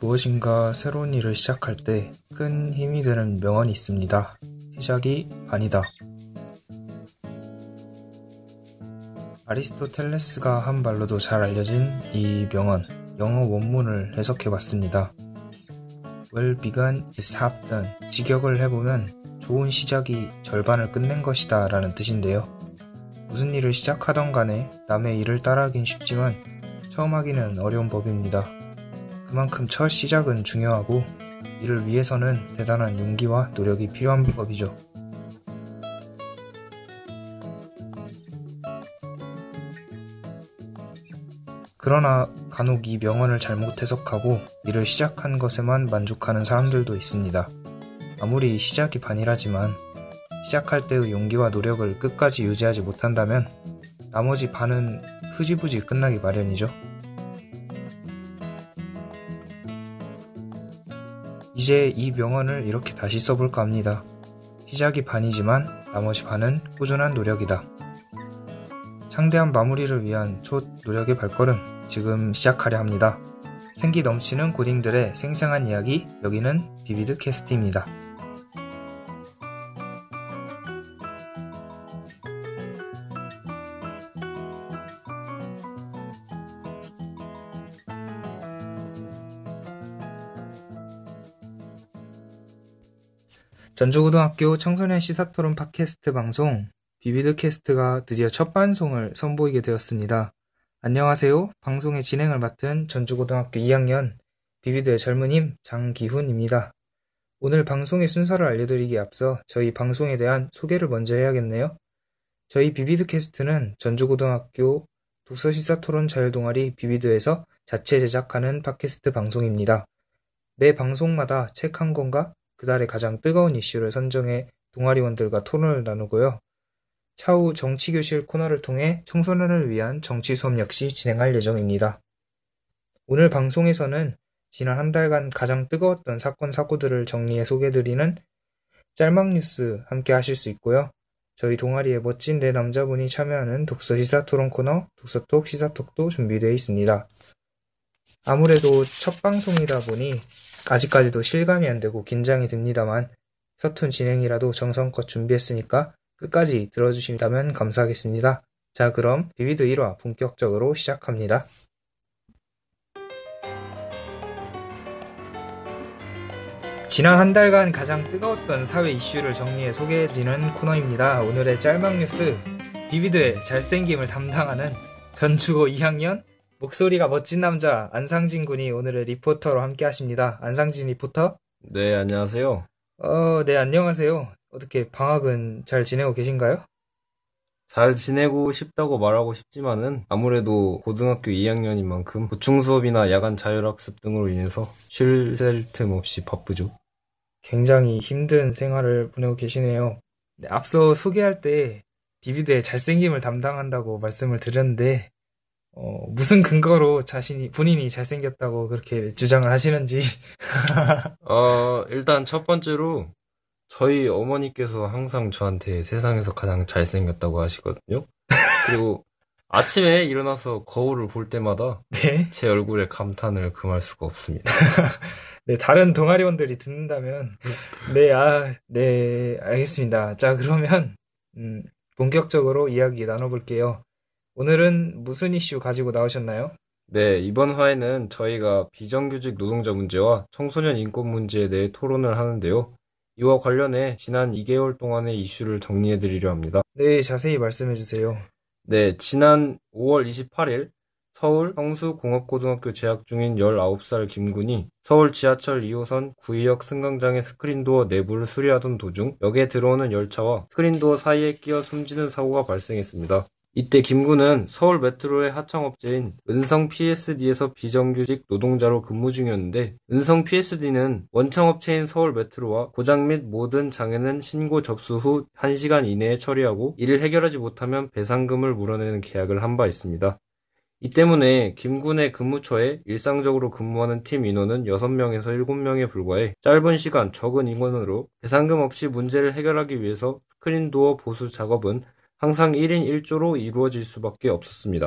무엇인가 새로운 일을 시작할 때 큰 힘이 되는 명언이 있습니다. 시작이 반이다. 아리스토텔레스가 한 말로도 잘 알려진 이 명언, 영어 원문을 해석해봤습니다. Well begun is half done. 직역을 해보면 좋은 시작이 절반을 끝낸 것이다 라는 뜻인데요. 무슨 일을 시작하던 간에 남의 일을 따라하긴 쉽지만 처음 하기는 어려운 법입니다. 그만큼 첫 시작은 중요하고 이를 위해서는 대단한 용기와 노력이 필요한 법이죠. 그러나 간혹 이 명언을 잘못 해석하고 일을 시작한 것에만 만족하는 사람들도 있습니다. 아무리 시작이 반이라지만 시작할 때의 용기와 노력을 끝까지 유지하지 못한다면 나머지 반은 흐지부지 끝나기 마련이죠. 이제 이 명언을 이렇게 다시 써볼까 합니다. 시작이 반이지만 나머지 반은 꾸준한 노력이다. 창대한 마무리를 위한 첫 노력의 발걸음, 지금 시작하려 합니다. 생기 넘치는 고딩들의 생생한 이야기, 여기는 비비드 캐스트입니다. 전주고등학교 청소년 시사토론 팟캐스트 방송 비비드 캐스트가 드디어 첫 방송을 선보이게 되었습니다. 안녕하세요. 방송의 진행을 맡은 전주고등학교 2학년 비비드의 젊은 힘 장기훈입니다. 오늘 방송의 순서를 알려드리기에 앞서 저희 방송에 대한 소개를 먼저 해야겠네요. 저희 비비드 캐스트는 전주고등학교 독서시사토론 자율동아리 비비드에서 자체 제작하는 팟캐스트 방송입니다. 매 방송마다 책 한 권과 그달의 가장 뜨거운 이슈를 선정해 동아리원들과 토론을 나누고요. 차후 정치교실 코너를 통해 청소년을 위한 정치 수업 역시 진행할 예정입니다. 오늘 방송에서는 지난 한 달간 가장 뜨거웠던 사건 사고들을 정리해 소개해드리는 짤막 뉴스 함께 하실 수 있고요. 저희 동아리의 멋진 네 남자분이 참여하는 독서 시사토론 코너 독서톡 시사톡도 준비되어 있습니다. 아무래도 첫 방송이다 보니 아직까지도 실감이 안 되고 긴장이 됩니다만 서툰 진행이라도 정성껏 준비했으니까 끝까지 들어주신다면 감사하겠습니다. 자, 그럼 비비드 1화 본격적으로 시작합니다. 지난 한 달간 가장 뜨거웠던 사회 이슈를 정리해 소개해드리는 코너입니다. 오늘의 짤막 뉴스, 비비드의 잘생김을 담당하는 전주고 2학년 목소리가 멋진 남자 안상진 군이 오늘의 리포터로 함께 하십니다. 안상진 리포터? 네, 안녕하세요. 네, 안녕하세요. 어떻게 방학은 잘 지내고 계신가요? 잘 지내고 싶다고 말하고 싶지만은 아무래도 고등학교 2학년인 만큼 보충 수업이나 야간 자율학습 등으로 인해서 쉴 틈 없이 바쁘죠. 굉장히 힘든 생활을 보내고 계시네요. 네, 앞서 소개할 때 비비드의 잘생김을 담당한다고 말씀을 드렸는데 무슨 근거로 본인이 잘생겼다고 그렇게 주장을 하시는지. 일단 첫 번째로 저희 어머니께서 항상 저한테 세상에서 가장 잘생겼다고 하시거든요. 그리고 아침에 일어나서 거울을 볼 때마다 네? 제 얼굴에 감탄을 금할 수가 없습니다. 네, 다른 동아리원들이 듣는다면 네, 알겠습니다. 자, 그러면 본격적으로 이야기 나눠볼게요. 오늘은 무슨 이슈 가지고 나오셨나요? 네, 이번 화에는 저희가 비정규직 노동자 문제와 청소년 인권 문제에 대해 토론을 하는데요. 이와 관련해 지난 2개월 동안의 이슈를 정리해드리려 합니다. 네, 자세히 말씀해주세요. 네, 지난 5월 28일 서울 성수공업고등학교 재학 중인 19살 김군이 서울 지하철 2호선 구의역 승강장의 스크린도어 내부를 수리하던 도중 역에 들어오는 열차와 스크린도어 사이에 끼어 숨지는 사고가 발생했습니다. 이때 김군은 서울 메트로의 하청업체인 은성 PSD에서 비정규직 노동자로 근무 중이었는데 은성 PSD는 원청업체인 서울 메트로와 고장 및 모든 장애는 신고 접수 후 1시간 이내에 처리하고 이를 해결하지 못하면 배상금을 물어내는 계약을 한 바 있습니다. 이 때문에 김군의 근무처에 일상적으로 근무하는 팀 인원은 6명에서 7명에 불과해 짧은 시간 적은 인원으로 배상금 없이 문제를 해결하기 위해서 스크린도어 보수 작업은 항상 1인 1조로 이루어질 수밖에 없었습니다.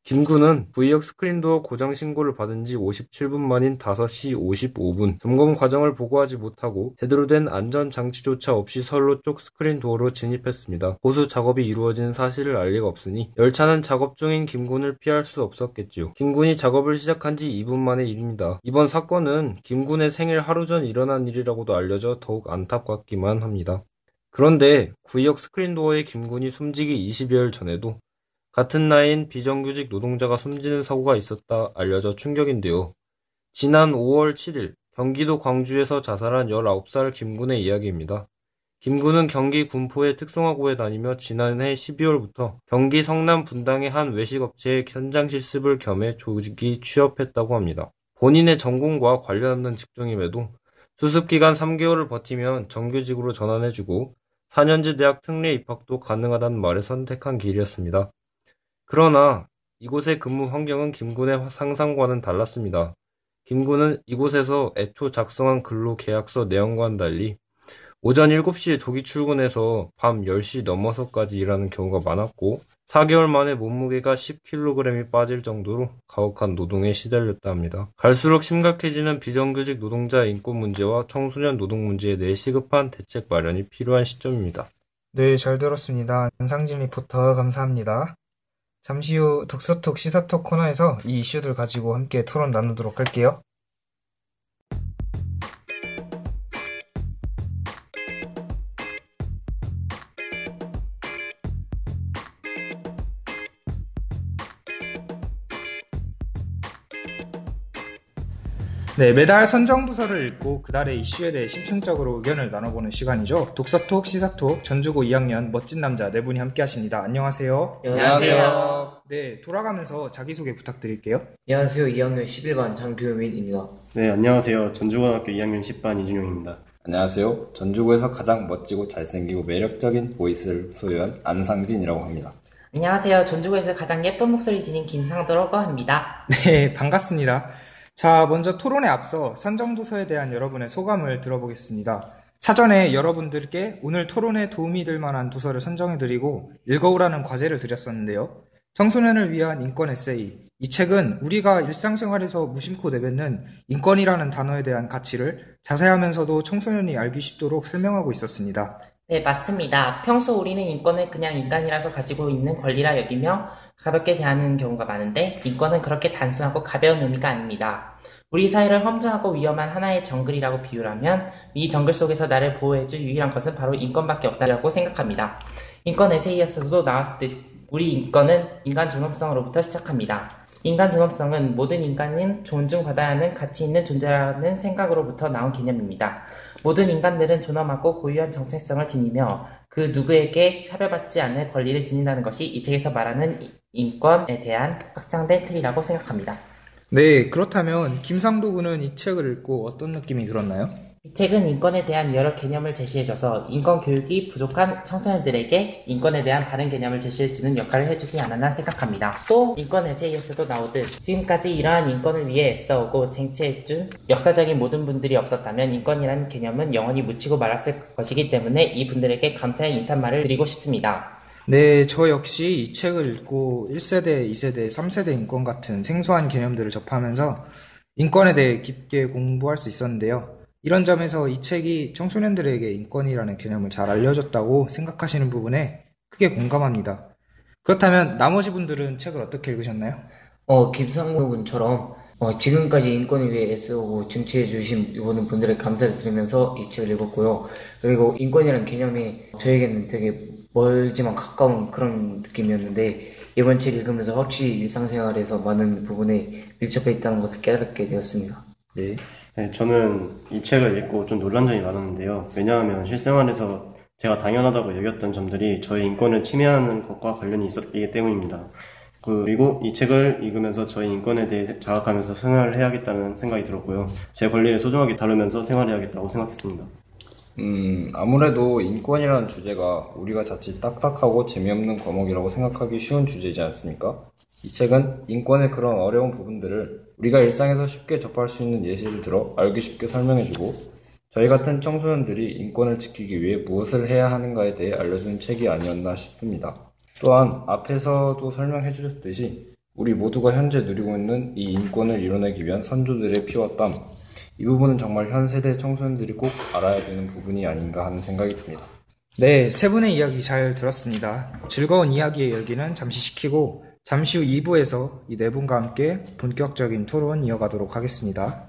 김군은 구의역 스크린도어 고장 신고를 받은 지 57분 만인 5시 55분 점검 과정을 보고하지 못하고 제대로 된 안전장치조차 없이 선로 쪽 스크린도어로 진입했습니다. 보수 작업이 이루어진 사실을 알 리가 없으니 열차는 작업 중인 김군을 피할 수 없었겠지요. 김군이 작업을 시작한 지 2분 만의 일입니다. 이번 사건은 김군의 생일 하루 전 일어난 일이라고도 알려져 더욱 안타깝기만 합니다. 그런데 구의역 스크린도어의 김군이 숨지기 20여일 전에도 같은 나이인 비정규직 노동자가 숨지는 사고가 있었다 알려져 충격인데요. 지난 5월 7일 경기도 광주에서 자살한 19살 김군의 이야기입니다. 김군은 경기 군포의 특성화고에 다니며 지난해 12월부터 경기 성남 분당의 한 외식업체에 현장 실습을 겸해 조직이 취업했다고 합니다. 본인의 전공과 관련 없는 직종임에도 수습기간 3개월을 버티면 정규직으로 전환해주고 4년제 대학 특례 입학도 가능하다는 말에 선택한 길이었습니다. 그러나 이곳의 근무 환경은 김군의 상상과는 달랐습니다. 김군은 이곳에서 애초 작성한 근로 계약서 내용과는 달리 오전 7시에 조기 출근해서 밤 10시 넘어서까지 일하는 경우가 많았고 4개월 만에 몸무게가 10kg이 빠질 정도로 가혹한 노동에 시달렸다 합니다. 갈수록 심각해지는 비정규직 노동자 인권 문제와 청소년 노동 문제에 대해 시급한 대책 마련이 필요한 시점입니다. 네, 잘 들었습니다. 연상진 리포터 감사합니다. 잠시 후 독서톡 시사톡 코너에서 이 이슈들 가지고 함께 토론 나누도록 할게요. 네, 매달 선정도서를 읽고 그달의 이슈에 대해 심층적으로 의견을 나눠보는 시간이죠. 독서톡, 시사톡, 전주고 2학년 멋진 남자 네 분이 함께 하십니다. 안녕하세요. 안녕하세요. 네, 돌아가면서 자기소개 부탁드릴게요. 안녕하세요. 2학년 11반 장규민입니다. 네, 안녕하세요. 전주고등학교 2학년 10반 이준용입니다. 안녕하세요. 전주구에서 가장 멋지고 잘생기고 매력적인 보이스를 소유한 안상진이라고 합니다. 안녕하세요. 전주구에서 가장 예쁜 목소리 지닌 김상도라고 합니다. 네, 반갑습니다. 자, 먼저 토론에 앞서 선정도서에 대한 여러분의 소감을 들어보겠습니다. 사전에 여러분들께 오늘 토론에 도움이 될 만한 도서를 선정해드리고 읽어오라는 과제를 드렸었는데요. 청소년을 위한 인권 에세이. 이 책은 우리가 일상생활에서 무심코 내뱉는 인권이라는 단어에 대한 가치를 자세하면서도 청소년이 알기 쉽도록 설명하고 있었습니다. 네, 맞습니다. 평소 우리는 인권을 그냥 인간이라서 가지고 있는 권리라 여기며 가볍게 대하는 경우가 많은데 인권은 그렇게 단순하고 가벼운 의미가 아닙니다. 우리 사회를 험준하고 위험한 하나의 정글이라고 비유라면 이 정글 속에서 나를 보호해줄 유일한 것은 바로 인권밖에 없다고 생각합니다. 인권 에세이에서도 나왔듯이 우리 인권은 인간 존엄성으로부터 시작합니다. 인간 존엄성은 모든 인간은 존중받아야 하는 가치 있는 존재라는 생각으로부터 나온 개념입니다. 모든 인간들은 존엄하고 고유한 정체성을 지니며 그 누구에게 차별받지 않을 권리를 지닌다는 것이 이 책에서 말하는 인권에 대한 확장된 틀이라고 생각합니다. 네, 그렇다면 김상도 군은 이 책을 읽고 어떤 느낌이 들었나요? 이 책은 인권에 대한 여러 개념을 제시해줘서 인권 교육이 부족한 청소년들에게 인권에 대한 바른 개념을 제시해주는 역할을 해주지 않았나 생각합니다. 또 인권 에세이에서도 나오듯 지금까지 이러한 인권을 위해 애써오고 쟁취해준 역사적인 모든 분들이 없었다면 인권이라는 개념은 영원히 묻히고 말았을 것이기 때문에 이 분들에게 감사의 인사말을 드리고 싶습니다. 네, 저 역시 이 책을 읽고 1세대, 2세대, 3세대 인권 같은 생소한 개념들을 접하면서 인권에 대해 깊게 공부할 수 있었는데요. 이런 점에서 이 책이 청소년들에게 인권이라는 개념을 잘 알려줬다고 생각하시는 부분에 크게 공감합니다. 그렇다면 나머지 분들은 책을 어떻게 읽으셨나요? 김상무 군처럼 지금까지 인권을 위해 애쓰고 쟁취해주신 모든 분들의 감사를 드리면서 이 책을 읽었고요. 그리고 인권이라는 개념이 저에게는 되게 멀지만 가까운 그런 느낌이었는데 이번 책 읽으면서 확실히 일상생활에서 많은 부분에 밀접해 있다는 것을 깨닫게 되었습니다. 네. 네, 저는 이 책을 읽고 좀 놀란 점이 많았는데요. 왜냐하면 실생활에서 제가 당연하다고 여겼던 점들이 저의 인권을 침해하는 것과 관련이 있었기 때문입니다. 그리고 이 책을 읽으면서 저의 인권에 대해 자각하면서 생활을 해야겠다는 생각이 들었고요. 제 권리를 소중하게 다루면서 생활해야겠다고 생각했습니다. 아무래도 인권이라는 주제가 우리가 자칫 딱딱하고 재미없는 과목이라고 생각하기 쉬운 주제이지 않습니까? 이 책은 인권의 그런 어려운 부분들을 우리가 일상에서 쉽게 접할 수 있는 예시를 들어 알기 쉽게 설명해주고 저희 같은 청소년들이 인권을 지키기 위해 무엇을 해야 하는가에 대해 알려주는 책이 아니었나 싶습니다. 또한 앞에서도 설명해 주셨듯이 우리 모두가 현재 누리고 있는 이 인권을 이뤄내기 위한 선조들의 피와 땀, 이 부분은 정말 현 세대 청소년들이 꼭 알아야 되는 부분이 아닌가 하는 생각이 듭니다. 네, 세 분의 이야기 잘 들었습니다. 즐거운 이야기의 열기는 잠시 식히고 잠시 후 2부에서 이 네 분과 함께 본격적인 토론 이어가도록 하겠습니다.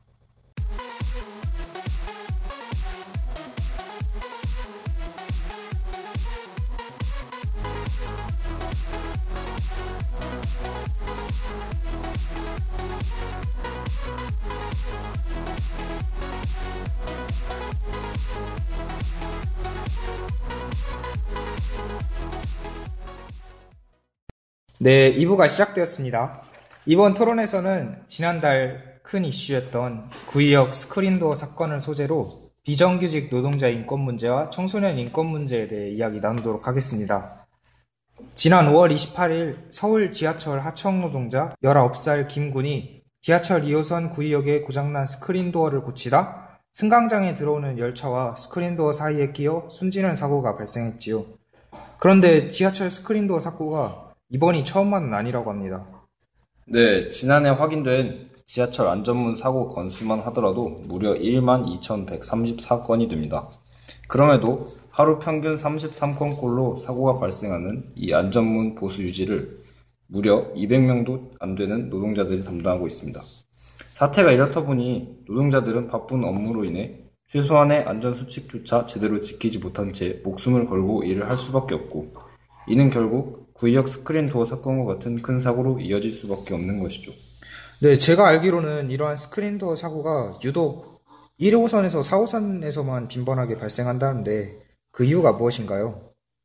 네, 2부가 시작되었습니다. 이번 토론에서는 지난달 큰 이슈였던 구의역 스크린도어 사건을 소재로 비정규직 노동자 인권 문제와 청소년 인권 문제에 대해 이야기 나누도록 하겠습니다. 지난 5월 28일 서울 지하철 하청 노동자 19살 김군이 지하철 2호선 구의역에 고장난 스크린도어를 고치다 승강장에 들어오는 열차와 스크린도어 사이에 끼어 숨지는 사고가 발생했지요. 그런데 지하철 스크린도어 사고가 이번이 처음만은 아니라고 합니다. 네, 지난해 확인된 지하철 안전문 사고 건수만 하더라도 무려 12,134건이 됩니다. 그럼에도 하루 평균 33건꼴로 사고가 발생하는 이 안전문 보수 유지를 무려 200명도 안 되는 노동자들이 담당하고 있습니다. 사태가 이렇다 보니 노동자들은 바쁜 업무로 인해 최소한의 안전수칙조차 제대로 지키지 못한 채 목숨을 걸고 일을 할 수밖에 없고, 이는 결국 구의역 스크린도어 사건과 같은 큰 사고로 이어질 수밖에 없는 것이죠. 네, 제가 알기로는 이러한 스크린도어 사고가 유독 1호선에서 4호선에서만 빈번하게 발생한다는데 그 이유가 무엇인가요?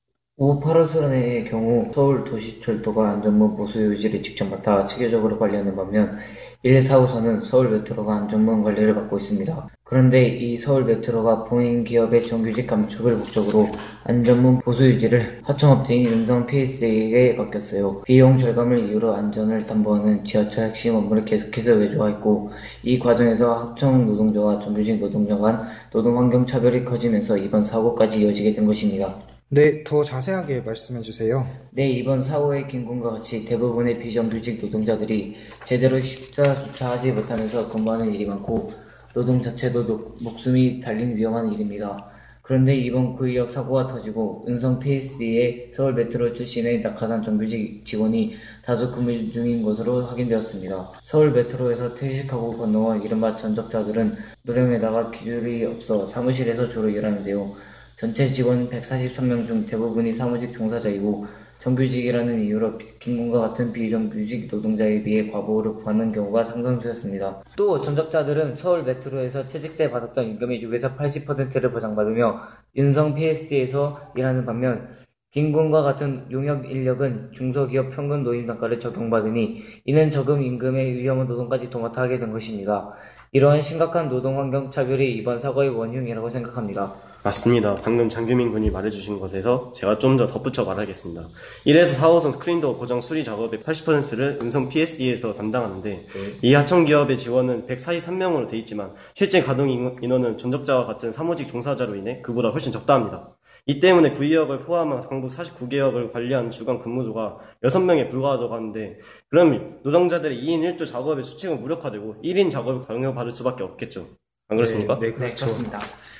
5, 8호선의 경우 서울 도시철도가 안전문 보수 유지를 직접 맡아 체계적으로 관리하는 반면 1, 4호선은 서울 메트로가 안전문 관리를 맡고 있습니다. 그런데 이 서울 메트로가 공인 기업의 정규직 감축을 목적으로 안전문 보수 유지를 하청업체인 은성 PS에게 맡겼어요. 비용 절감을 이유로 안전을 담보하는 지하철 핵심 업무를 계속해서 외주화했고, 이 과정에서 하청 노동자와 정규직 노동자 간 노동 환경 차별이 커지면서 이번 사고까지 이어지게 된 것입니다. 네, 더 자세하게 말씀해 주세요. 네, 이번 사고의 긴군과 같이 대부분의 비정규직 노동자들이 제대로 식사조차 하지 못하면서 근무하는 일이 많고, 노동 자체도 목숨이 달린 위험한 일입니다. 그런데 이번 구의역 사고가 터지고 은성 PS의 서울 메트로 출신의 낙하산 정규직 직원이 다수 근무 중인 것으로 확인되었습니다. 서울 메트로에서 퇴직하고 건너온 이른바 전적자들은 노령에다가 기술이 없어 사무실에서 주로 일하는데요. 전체 직원 143명 중 대부분이 사무직 종사자이고, 정규직이라는 이유로 빈곤과 같은 비정규직 노동자에 비해 과보를 구하는 경우가 상당수였습니다. 또 전적자들은 서울 메트로에서 퇴직 때 받았던 임금의 6에서 80%를 보장받으며 윤성 PSD에서 일하는 반면, 빈곤과 같은 용역 인력은 중소기업 평균 노임 단가를 적용받으니 이는 적은 임금의 위험한 노동까지 도맡아 하게 된 것입니다. 이러한 심각한 노동 환경 차별이 이번 사고의 원흉이라고 생각합니다. 맞습니다. 방금 장규민 군이 말해주신 것에서 제가 좀 더 덧붙여 말하겠습니다. 1에서 4호선 스크린도어 고정 수리 작업의 80%를 은성 PSD에서 담당하는데, 이 하청기업의 지원은 143명으로 돼 있지만 실제 가동 인원은 전적자와 같은 사무직 종사자로 인해 그보다 훨씬 적다 합니다. 이 때문에 구의역을 포함한 광부 49개역을 관리하는 주간 근무조가 6명에 불과하다고 하는데, 그럼 노동자들의 2인 1조 작업의 수칙은 무력화되고 1인 작업을 강요받을 수밖에 없겠죠. 안 그렇습니까? 네, 네, 그렇죠. 그렇습니다.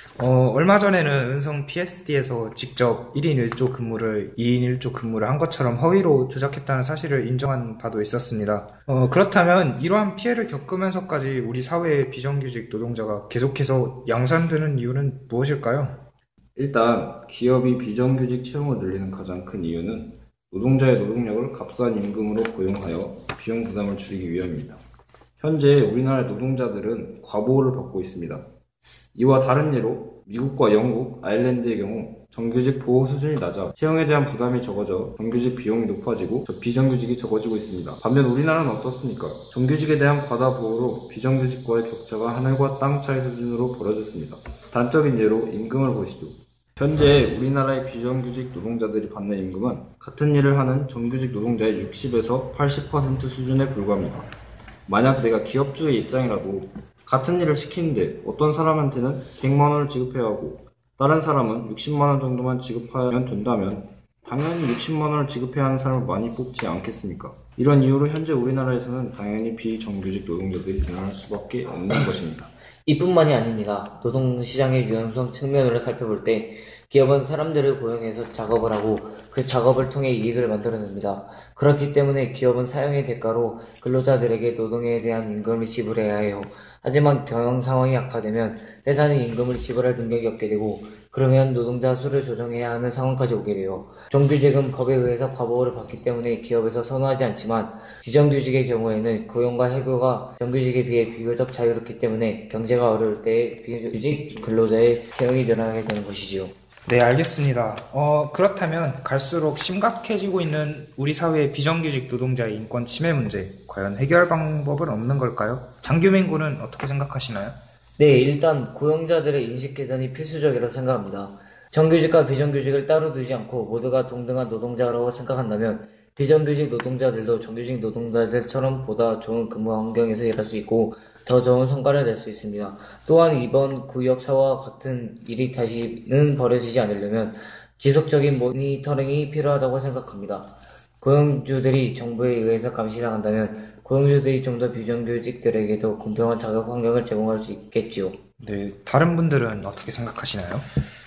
얼마 전에는 은성 PSD 에서 직접 1인 1조 근무를 2인 1조 근무를 한 것처럼 허위로 조작했다는 사실을 인정한 바도 있었습니다. 그렇다면 이러한 피해를 겪으면서까지 우리 사회의 비정규직 노동자가 계속해서 양산되는 이유는 무엇일까요? 일단 기업이 비정규직 채용을 늘리는 가장 큰 이유는 노동자의 노동력을 값싼 임금으로 고용하여 비용 부담을 줄이기 위함입니다. 현재 우리나라의 노동자들은 과보호를 받고 있습니다. 이와 다른 예로 미국과 영국, 아일랜드의 경우 정규직 보호 수준이 낮아 채용에 대한 부담이 적어져 정규직 비용이 높아지고 비정규직이 적어지고 있습니다. 반면 우리나라는 어떻습니까? 정규직에 대한 과다 보호로 비정규직과의 격차가 하늘과 땅 차이 수준으로 벌어졌습니다. 단적인 예로 임금을 보시죠. 현재 우리나라의 비정규직 노동자들이 받는 임금은 같은 일을 하는 정규직 노동자의 60에서 80% 수준에 불과합니다. 만약 내가 기업주의 입장이라도 같은 일을 시키는데 어떤 사람한테는 100만 원을 지급해야 하고 다른 사람은 60만 원 정도만 지급하면 된다면 당연히 60만 원을 지급해야 하는 사람을 많이 뽑지 않겠습니까? 이런 이유로 현재 우리나라에서는 당연히 비정규직 노동자들이 늘어날 수밖에 없는 것입니다. 이뿐만이 아닙니다. 노동시장의 유연성 측면으로 살펴볼 때 기업은 사람들을 고용해서 작업을 하고 그 작업을 통해 이익을 만들어냅니다. 그렇기 때문에 기업은 사용의 대가로 근로자들에게 노동에 대한 임금을 지불해야 해요. 하지만 경영 상황이 악화되면 회사는 임금을 지불할 능력이 없게 되고 그러면 노동자 수를 조정해야 하는 상황까지 오게 돼요. 정규직은 법에 의해서 과보호를 받기 때문에 기업에서 선호하지 않지만 비정규직의 경우에는 고용과 해고가 정규직에 비해 비교적 자유롭기 때문에 경제가 어려울 때 비정규직 근로자의 채용이 늘어나게 되는 것이지요. 네, 알겠습니다. 그렇다면 갈수록 심각해지고 있는 우리 사회의 비정규직 노동자의 인권 침해 문제, 과연 해결 방법은 없는 걸까요? 장규민 군은 어떻게 생각하시나요? 네, 일단 고용자들의 인식 개선이 필수적이라고 생각합니다. 정규직과 비정규직을 따로 두지 않고 모두가 동등한 노동자라고 생각한다면 비정규직 노동자들도 정규직 노동자들처럼 보다 좋은 근무 환경에서 일할 수 있고 더 좋은 성과를 낼 수 있습니다. 또한 이번 구역사와 같은 일이 다시는 벌어지지 않으려면 지속적인 모니터링이 필요하다고 생각합니다. 고용주들이 정부에 의해서 감시당한다면 고용주들이 좀 더 비정규직들에게도 공평한 작업 환경을 제공할 수 있겠지요. 네, 다른 분들은 어떻게 생각하시나요?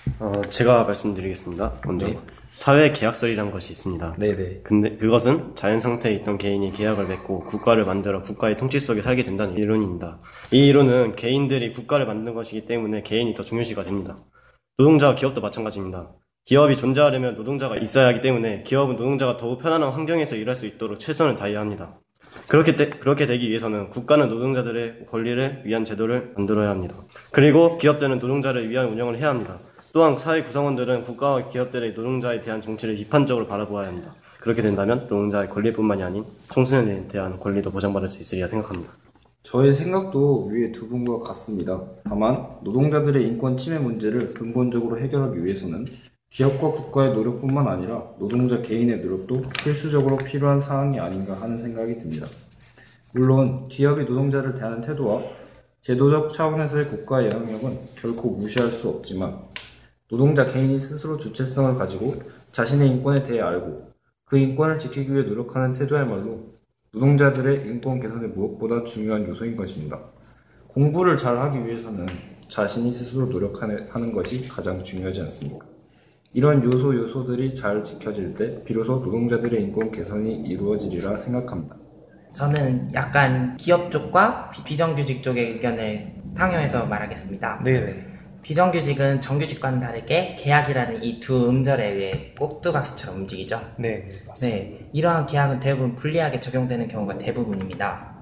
제가 말씀드리겠습니다. 먼저 네. 사회 계약설이란 것이 있습니다. 네네. 근데 그것은 자연 상태에 있던 개인이 계약을 맺고 국가를 만들어 국가의 통치 속에 살게 된다는 이론입니다. 이 이론은 개인들이 국가를 만든 것이기 때문에 개인이 더 중요시가 됩니다. 노동자와 기업도 마찬가지입니다. 기업이 존재하려면 노동자가 있어야 하기 때문에 기업은 노동자가 더욱 편안한 환경에서 일할 수 있도록 최선을 다해야 합니다. 그렇게 되기 위해서는 국가는 노동자들의 권리를 위한 제도를 만들어야 합니다. 그리고 기업들은 노동자를 위한 운영을 해야 합니다. 또한 사회 구성원들은 국가와 기업들의 노동자에 대한 정치를 비판적으로 바라보아야 합니다. 그렇게 된다면 노동자의 권리뿐만이 아닌 청소년에 대한 권리도 보장받을 수 있으리라 생각합니다. 저의 생각도 위에 두 분과 같습니다. 다만 노동자들의 인권 침해 문제를 근본적으로 해결하기 위해서는 기업과 국가의 노력뿐만 아니라 노동자 개인의 노력도 필수적으로 필요한 사항이 아닌가 하는 생각이 듭니다. 물론 기업이 노동자를 대하는 태도와 제도적 차원에서의 국가의 영향력은 결코 무시할 수 없지만 노동자 개인이 스스로 주체성을 가지고 자신의 인권에 대해 알고 그 인권을 지키기 위해 노력하는 태도야말로 노동자들의 인권 개선의 무엇보다 중요한 요소인 것입니다. 공부를 잘하기 위해서는 자신이 스스로 노력하는 것이 가장 중요하지 않습니까? 이런 요소들이 잘 지켜질 때 비로소 노동자들의 인권 개선이 이루어지리라 생각합니다. 저는 약간 기업 쪽과 비정규직 쪽의 의견을 상용해서 말하겠습니다. 네네. 비정규직은 정규직과는 다르게 계약이라는 이 두 음절에 의해 꼭두각시처럼 움직이죠. 네, 맞습니다. 네, 이러한 계약은 대부분 불리하게 적용되는 경우가 대부분입니다.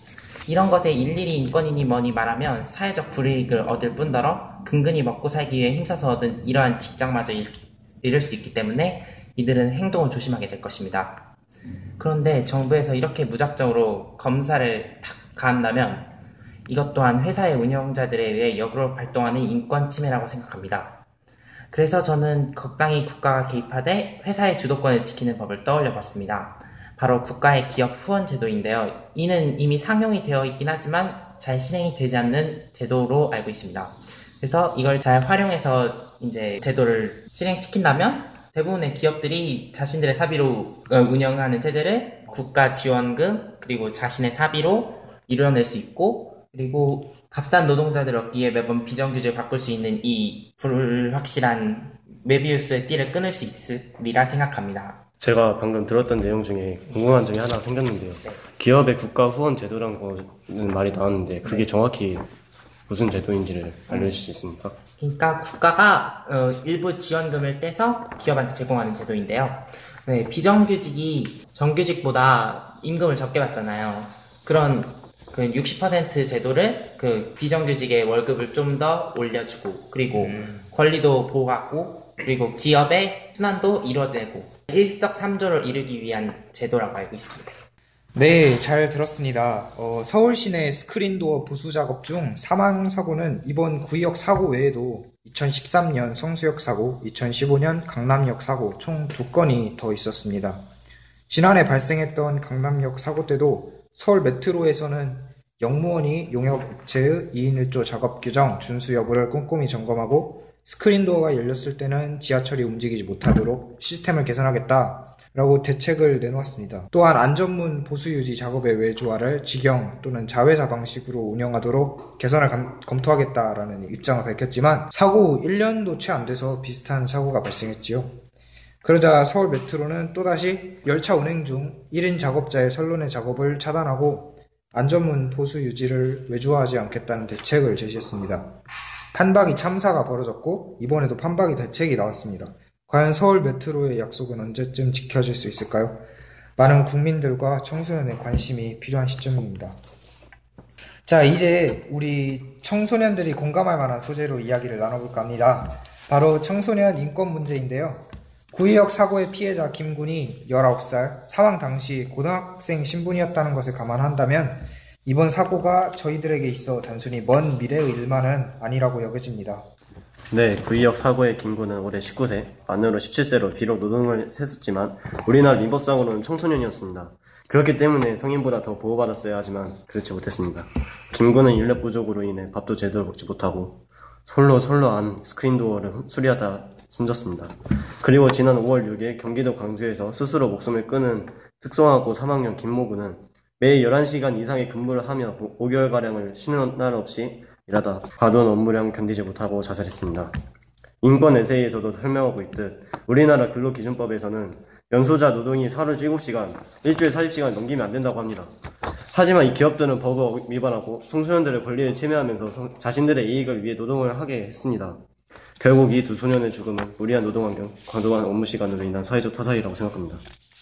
이런 것에 일일이 인권이니 뭐니 말하면 사회적 불이익을 얻을 뿐더러 근근히 먹고 살기 위해 힘써서 얻은 이러한 직장마저 잃을 수 있기 때문에 이들은 행동을 조심하게 될 것입니다. 그런데 정부에서 이렇게 무작정으로 검사를 탁 가한다면 이것 또한 회사의 운영자들에 의해 역으로 발동하는 인권 침해라고 생각합니다. 그래서 저는 적당히 국가가 개입하되 회사의 주도권을 지키는 법을 떠올려 봤습니다. 바로 국가의 기업 후원 제도인데요. 이는 이미 상용이 되어 있긴 하지만 잘 실행이 되지 않는 제도로 알고 있습니다. 그래서 이걸 잘 활용해서 이제 제도를 실행시킨다면 대부분의 기업들이 자신들의 사비로 운영하는 체제를 국가 지원금 그리고 자신의 사비로 이뤄낼 수 있고 그리고 값싼 노동자들 얻기에 매번 비정규직을 바꿀 수 있는 이 불확실한 메비우스의 띠를 끊을 수 있으리라 생각합니다. 제가 방금 들었던 내용 중에 궁금한 점이 하나 생겼는데요. 기업의 국가 후원 제도란 거는 말이 나왔는데 그게 정확히 무슨 제도인지를 알려주실 수 있습니까? 그러니까 국가가 일부 지원금을 떼서 기업한테 제공하는 제도인데요. 네, 비정규직이 정규직보다 임금을 적게 받잖아요. 그런 그 60% 제도를 그 비정규직의 월급을 좀 더 올려주고 그리고 권리도 보호하고 그리고 기업의 순환도 이뤄내고 일석삼조를 이루기 위한 제도라고 알고 있습니다. 네, 잘 들었습니다. 서울 시내 스크린도어 보수 작업 중 사망 사고는 이번 구의역 사고 외에도 2013년 성수역 사고, 2015년 강남역 사고 총 2건이 더 있었습니다. 지난해 발생했던 강남역 사고 때도 서울 메트로에서는 영무원이 용역업체의 2인 1조 작업 규정 준수 여부를 꼼꼼히 점검하고 스크린 도어가 열렸을 때는 지하철이 움직이지 못하도록 시스템을 개선하겠다라고 대책을 내놓았습니다. 또한 안전문 보수 유지 작업의 외주화를 직영 또는 자회사 방식으로 운영하도록 개선을 검토하겠다라는 입장을 밝혔지만 사고 후 1년도 채 안 돼서 비슷한 사고가 발생했지요. 그러자 서울 메트로는 또다시 열차 운행 중 1인 작업자의 선론의 작업을 차단하고 안전문 보수 유지를 외주화하지 않겠다는 대책을 제시했습니다. 판박이 참사가 벌어졌고 이번에도 판박이 대책이 나왔습니다. 과연 서울 메트로의 약속은 언제쯤 지켜질 수 있을까요? 많은 국민들과 청소년의 관심이 필요한 시점입니다. 자, 이제 우리 청소년들이 공감할 만한 소재로 이야기를 나눠볼까 합니다. 바로 청소년 인권 문제인데요. 구의역 사고의 피해자 김군이 19살, 사망 당시 고등학생 신분이었다는 것을 감안한다면 이번 사고가 저희들에게 있어 단순히 먼 미래의 일만은 아니라고 여겨집니다. 네, 구의역 사고의 김군은 올해 19세, 만으로 17세로 비록 노동을 했었지만 우리나라 민법상으로는 청소년이었습니다. 그렇기 때문에 성인보다 더 보호받았어야 하지만 그렇지 못했습니다. 김군은 인력 부족으로 인해 밥도 제대로 먹지 못하고 솔로 안 스크린도어를 수리하다 숨졌습니다. 그리고 지난 5월 6일 경기도 광주에서 스스로 목숨을 끊은 특성화고 3학년 김모군은 매일 11시간 이상의 근무를 하며 5개월가량을 쉬는 날 없이 일하다 과도한 업무량 견디지 못하고 자살했습니다. 인권 에세이에서도 설명하고 있듯 우리나라 근로기준법에서는 연소자 노동이 하루 7시간, 일주일 40시간 넘기면 안 된다고 합니다. 하지만 이 기업들은 법을 위반하고 청소년들의 권리를 침해하면서 자신들의 이익을 위해 노동을 하게 했습니다. 결국 이 두 소년의 죽음은 무리한 노동환경, 과도한 업무시간으로 인한 사회적 타살이라고 생각합니다.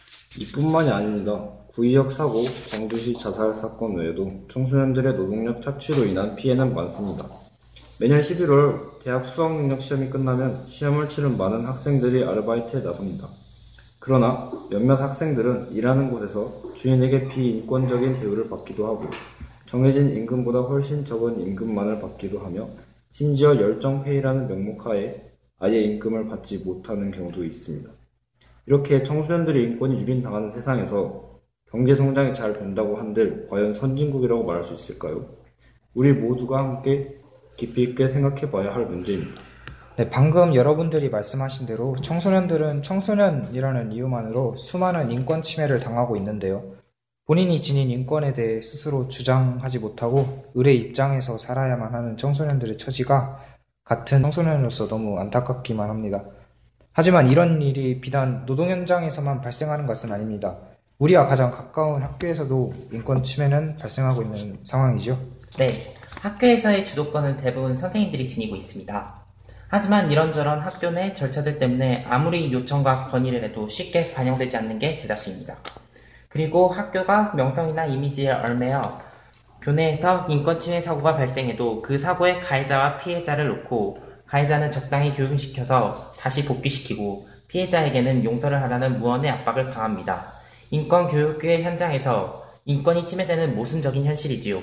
이뿐만이 아닙니다. 구의역 사고, 광주시 자살 사건 외에도 청소년들의 노동력 착취로 인한 피해는 많습니다. 매년 11월 대학 수학능력 시험이 끝나면 시험을 치른 많은 학생들이 아르바이트에 나섭니다. 그러나 몇몇 학생들은 일하는 곳에서 주인에게 비인권적인 대우를 받기도 하고 정해진 임금보다 훨씬 적은 임금만을 받기도 하며 심지어 열정페이라는 명목하에 아예 임금을 받지 못하는 경우도 있습니다. 이렇게 청소년들의 인권이 유린당하는 세상에서 경제성장이 잘 된다고 한들 과연 선진국이라고 말할 수 있을까요? 우리 모두가 함께 깊이 있게 생각해 봐야 할 문제입니다. 네, 방금 여러분들이 말씀하신 대로 청소년들은 청소년이라는 이유만으로 수많은 인권 침해를 당하고 있는데요. 본인이 지닌 인권에 대해 스스로 주장하지 못하고 을의 입장에서 살아야만 하는 청소년들의 처지가 같은 청소년으로서 너무 안타깝기만 합니다. 하지만 이런 일이 비단 노동 현장에서만 발생하는 것은 아닙니다. 우리와 가장 가까운 학교에서도 인권 침해는 발생하고 있는 상황이죠. 네, 학교에서의 주도권은 대부분 선생님들이 지니고 있습니다. 하지만 이런저런 학교 내 절차들 때문에 아무리 요청과 건의를 해도 쉽게 반영되지 않는 게 대다수입니다. 그리고 학교가 명성이나 이미지에 얽매여 교내에서 인권 침해 사고가 발생해도 그 사고의 가해자와 피해자를 놓고 가해자는 적당히 교육시켜서 다시 복귀시키고 피해자에게는 용서를 하라는 무언의 압박을 가합니다. 인권 교육의 현장에서 인권이 침해되는 모순적인 현실이지요.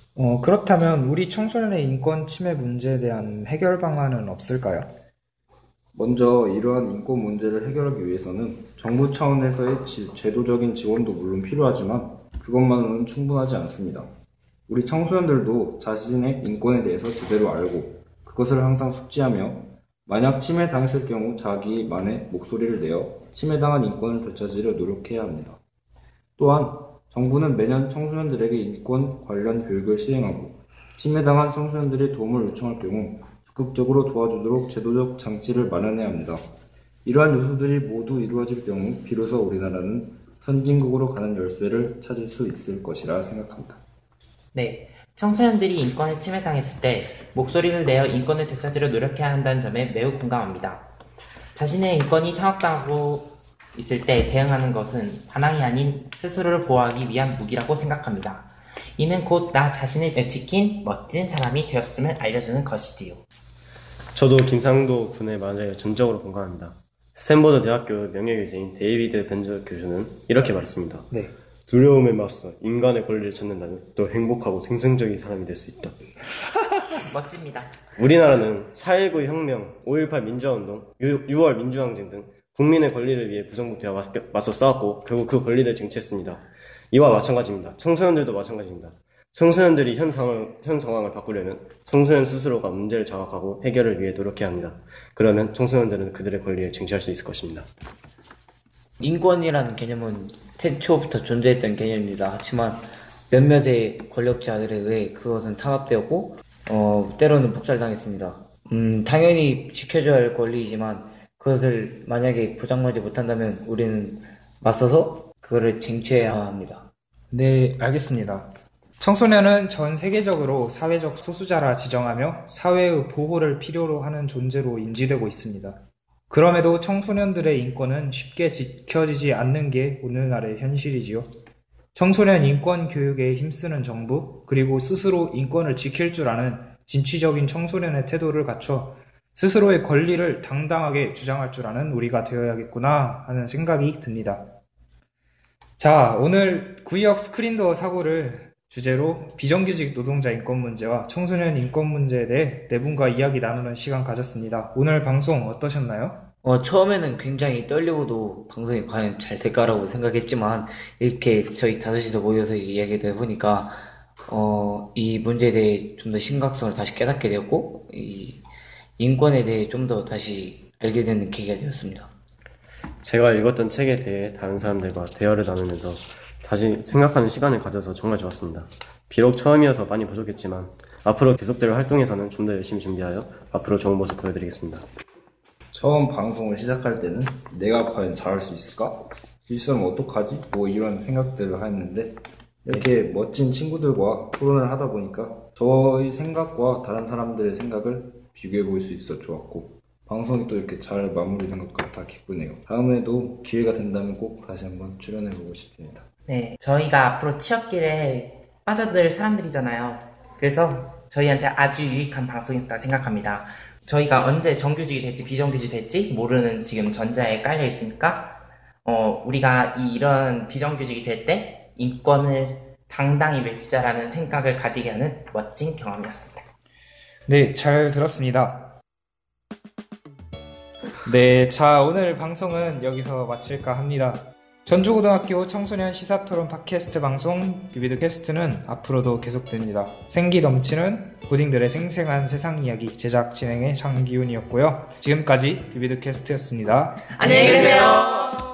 그렇다면 우리 청소년의 인권 침해 문제에 대한 해결 방안은 없을까요? 먼저 이러한 인권 문제를 해결하기 위해서는 정부 차원에서의 제도적인 지원도 물론 필요하지만 그것만으로는 충분하지 않습니다. 우리 청소년들도 자신의 인권에 대해서 제대로 알고 그것을 항상 숙지하며 만약 침해당했을 경우 자기만의 목소리를 내어 침해당한 인권을 되찾으려 노력해야 합니다. 또한 정부는 매년 청소년들에게 인권 관련 교육을 시행하고 침해당한 청소년들이 도움을 요청할 경우 적극적으로 도와주도록 제도적 장치를 마련해야 합니다. 이러한 요소들이 모두 이루어질 경우 비로소 우리나라는 선진국으로 가는 열쇠를 찾을 수 있을 것이라 생각합니다. 네, 청소년들이 인권에 침해당했을 때 목소리를 내어 인권을 되찾으려 노력해야 한다는 점에 매우 공감합니다. 자신의 인권이 탄압당하고 있을 때 대응하는 것은 반항이 아닌 스스로를 보호하기 위한 무기라고 생각합니다. 이는 곧 나 자신을 지킨 멋진 사람이 되었음을 알려주는 것이지요. 저도 김상도 군의 말에 전적으로 공감합니다. 스탠퍼드 대학교 명예교수인 데이비드 벤저 교수는 이렇게 말했습니다. 네. 두려움에 맞서 인간의 권리를 찾는다면 또 행복하고 생성적인 사람이 될 수 있다. 멋집니다. 우리나라는 4.19 혁명, 5.18 민주화운동, 6월 민주항쟁 등 국민의 권리를 위해 부정부패와 맞서 싸웠고 결국 그 권리를 쟁취했습니다. 이와 마찬가지입니다. 청소년들도 마찬가지입니다. 청소년들이 현 상황을 바꾸려면 청소년 스스로가 문제를 자각하고 해결을 위해 노력해야 합니다. 그러면 청소년들은 그들의 권리를 쟁취할 수 있을 것입니다. 인권이라는 개념은 태초부터 존재했던 개념입니다. 하지만 몇몇의 권력자들에 의해 그것은 탄압되었고 때로는 복살당했습니다. 당연히 지켜줘야 할 권리이지만 그것을 만약에 보장하지 못한다면 우리는 맞서서 그거를 쟁취해야 합니다. 네, 알겠습니다. 청소년은 전 세계적으로 사회적 소수자라 지정하며 사회의 보호를 필요로 하는 존재로 인지되고 있습니다. 그럼에도 청소년들의 인권은 쉽게 지켜지지 않는 게 오늘날의 현실이지요. 청소년 인권 교육에 힘쓰는 정부, 그리고 스스로 인권을 지킬 줄 아는 진취적인 청소년의 태도를 갖춰 스스로의 권리를 당당하게 주장할 줄 아는 우리가 되어야겠구나 하는 생각이 듭니다. 자, 오늘 구의역 스크린도어 사고를 주제로 비정규직 노동자 인권 문제와 청소년 인권 문제에 대해 네 분과 이야기 나누는 시간 가졌습니다. 오늘 방송 어떠셨나요? 처음에는 굉장히 떨리고도 방송이 과연 잘 될까라고 생각했지만 이렇게 저희 다섯이서 모여서 이야기를 해보니까 이 문제에 대해 좀 더 심각성을 다시 깨닫게 되었고 이 인권에 대해 좀 더 다시 알게 되는 계기가 되었습니다. 제가 읽었던 책에 대해 다른 사람들과 대화를 나누면서 다시 생각하는 시간을 가져서 정말 좋았습니다. 비록 처음이어서 많이 부족했지만 앞으로 계속될 활동에서는 좀 더 열심히 준비하여 앞으로 좋은 모습 보여드리겠습니다. 처음 방송을 시작할 때는 내가 과연 잘할 수 있을까? 실수하면 어떡하지? 뭐 이런 생각들을 했는데 이렇게 멋진 친구들과 토론을 하다 보니까 저의 생각과 다른 사람들의 생각을 비교해 볼 수 있어 좋았고 방송이 또 이렇게 잘 마무리된 것 같아 기쁘네요. 다음에도 기회가 된다면 꼭 다시 한번 출연해 보고 싶습니다. 네, 저희가 앞으로 취업길에 빠져들 사람들이잖아요. 그래서 저희한테 아주 유익한 방송이었다 생각합니다. 저희가 언제 정규직이 될지 비정규직이 될지 모르는 지금 전자에 깔려 있으니까 우리가 이런 비정규직이 될 때 인권을 당당히 외치자라는 생각을 가지게 하는 멋진 경험이었습니다. 네, 잘 들었습니다. 네, 자, 오늘 방송은 여기서 마칠까 합니다. 전주고등학교 청소년 시사토론 팟캐스트 방송 비비드캐스트는 앞으로도 계속됩니다. 생기 넘치는 고딩들의 생생한 세상 이야기 제작 진행의 장기훈이었고요. 지금까지 비비드캐스트였습니다. 안녕히 계세요.